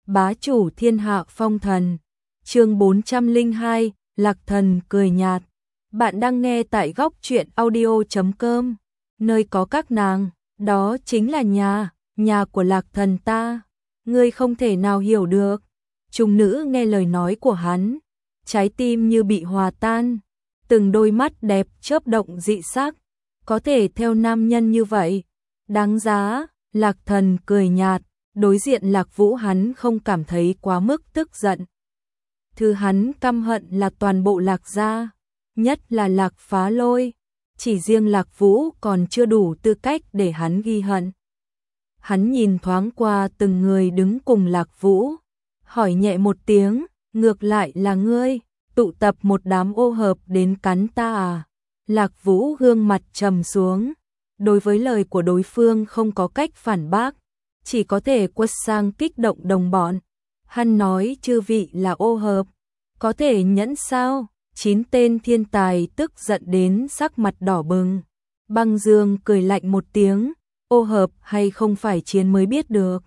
bá chủ thiên hạ phong thần. Chương 402, Lạc Thần cười nhạt. Bạn đang nghe tại góc truyện audio.com, nơi có các nàng, đó chính là nhà của Lạc Thần ta. Ngươi không thể nào hiểu được. Trung nữ nghe lời nói của hắn, trái tim như bị hòa tan, từng đôi mắt đẹp chớp động dị sắc, có thể theo nam nhân như vậy, đáng giá. Lạc Thần cười nhạt, đối diện Lạc Vũ hắn không cảm thấy quá mức tức giận. Thứ hắn căm hận là toàn bộ Lạc gia, nhất là Lạc Phá Lôi, chỉ riêng Lạc Vũ còn chưa đủ tư cách để hắn ghi hận. Hắn nhìn thoáng qua từng người đứng cùng Lạc Vũ, hỏi nhẹ một tiếng, ngược lại là ngươi, tụ tập một đám ô hợp đến cắn ta à? Lạc Vũ gương mặt trầm xuống, đối với lời của đối phương không có cách phản bác, chỉ có thể quất sang kích động đồng bọn. Hắn nói chư vị là ô hợp, có thể nhẫn sao? 9 tên thiên tài tức giận đến sắc mặt đỏ bừng. Băng Dương cười lạnh một tiếng, ô hợp hay không phải chiến mới biết được.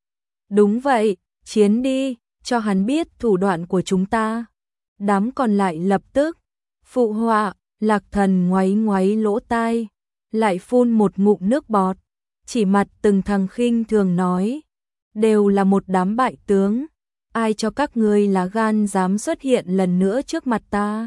Đúng vậy, chiến đi, cho hắn biết thủ đoạn của chúng ta. Đám còn lại lập tức phụ họa. Lạc Thần ngoáy ngoáy lỗ tai, lại phun một ngụm nước bọt, chỉ mặt từng thằng khinh thường nói, đều là một đám bại tướng, ai cho các ngươi lá gan dám xuất hiện lần nữa trước mặt ta.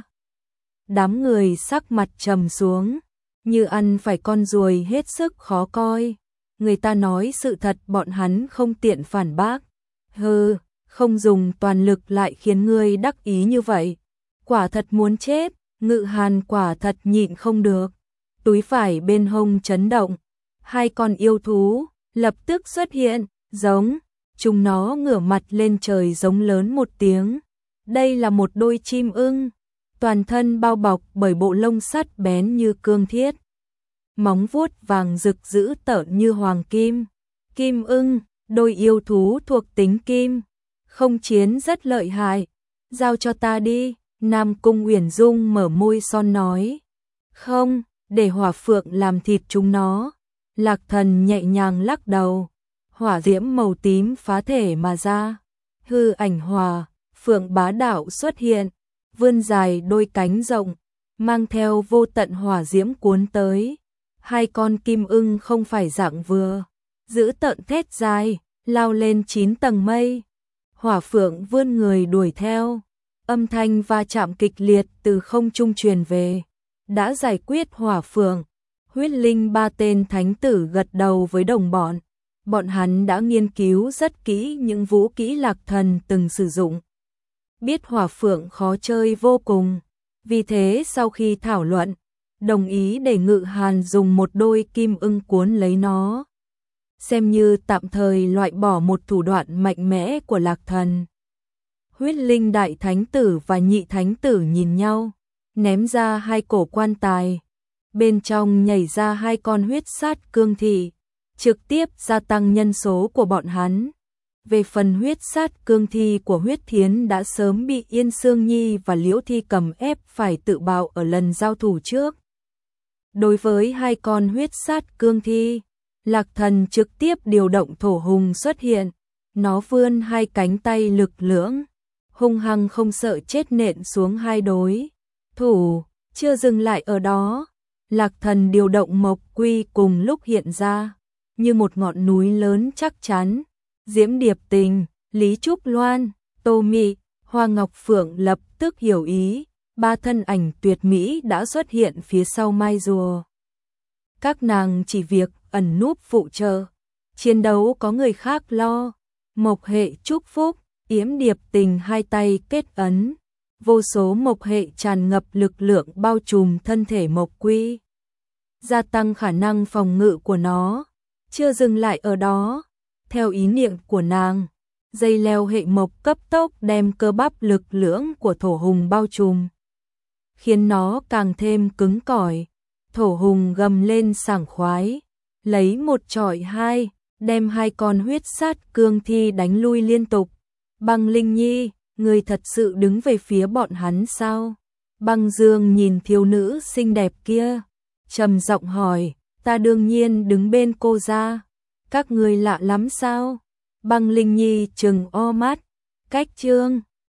Đám người sắc mặt trầm xuống, như ăn phải con ruồi hết sức khó coi. Người ta nói sự thật bọn hắn không tiện phản bác. Hừ, không dùng toàn lực lại khiến ngươi đắc ý như vậy. Quả thật muốn chết. Ngự Hàn quả thật nhịn không được, túi phải bên hông chấn động, hai con yêu thú lập tức xuất hiện, giống, chúng nó ngửa mặt lên trời giống lớn một tiếng. Đây là một đôi chim ưng, toàn thân bao bọc bởi bộ lông sắt bén như cương thiết, móng vuốt vàng rực dữ tợn như hoàng kim. Kim ưng, đôi yêu thú thuộc tính kim, không chiến rất lợi hại, giao cho ta đi. Nam Cung Uyển Dung mở môi son nói, không, để hỏa phượng làm thịt chúng nó. Lạc Thần nhẹ nhàng lắc đầu, hỏa diễm màu tím phá thể mà ra, hư ảnh hỏa phượng bá đạo xuất hiện, vươn dài đôi cánh rộng, mang theo vô tận hỏa diễm cuốn tới. Hai con kim ưng không phải dạng vừa, giữ tợn thét dài, lao lên 9 tầng mây. Hỏa phượng vươn người đuổi theo. Âm thanh va chạm kịch liệt từ không trung truyền về, đã giải quyết hỏa phượng. Huyết linh 3 tên thánh tử gật đầu với đồng bọn. Bọn hắn đã nghiên cứu rất kỹ những vũ kỹ Lạc Thần từng sử dụng. Biết hỏa phượng khó chơi vô cùng, vì thế sau khi thảo luận, đồng ý để Ngự Hàn dùng một đôi kim ưng cuốn lấy nó, xem như tạm thời loại bỏ một thủ đoạn mạnh mẽ của Lạc Thần. Huyết linh đại thánh tử và nhị thánh tử nhìn nhau, ném ra hai cổ quan tài, bên trong nhảy ra hai con huyết sát cương thị, trực tiếp gia tăng nhân số của bọn hắn. Về phần huyết sát cương thi của huyết thiến đã sớm bị Yên Sương Nhi và Liễu Thi cầm ép phải tự bạo ở lần giao thủ trước. Đối với hai con huyết sát cương thi, Lạc Thần trực tiếp điều động thổ hùng xuất hiện, nó vươn hai cánh tay lực lưỡng, hung hăng không sợ chết nện xuống hai đối thủ. Chưa dừng lại ở đó, Lạc Thần điều động Mộc Quy cùng lúc hiện ra, như một ngọn núi lớn chắc chắn. Diễm Điệp Tình, Lý Trúc Loan, Tô Mị, Hoa Ngọc Phượng lập tức hiểu ý, ba thân ảnh tuyệt mỹ đã xuất hiện phía sau mai rùa. Các nàng chỉ việc ẩn núp phụ trợ, chiến đấu có người khác lo. Mộc hệ chúc phúc, Yếm Điệp Tình hai tay kết ấn, vô số mộc hệ tràn ngập lực lượng bao trùm thân thể Mộc Quy, gia tăng khả năng phòng ngự của nó. Chưa dừng lại ở đó, theo ý niệm của nàng, dây leo hệ mộc cấp tốc đem cơ bắp lực lưỡng của thổ hùng bao trùm, khiến nó càng thêm cứng cỏi. Thổ hùng gầm lên sảng khoái, lấy một chọi hai, đem hai con huyết sát cương thi đánh lui liên tục. Băng Linh Nhi, người thật sự đứng về phía bọn hắn sao? Băng Dương nhìn thiếu nữ xinh đẹp kia, trầm giọng hỏi, ta đương nhiên đứng bên cô ra. Các người lạ lắm sao? Băng Linh Nhi trừng o mắt, cách chương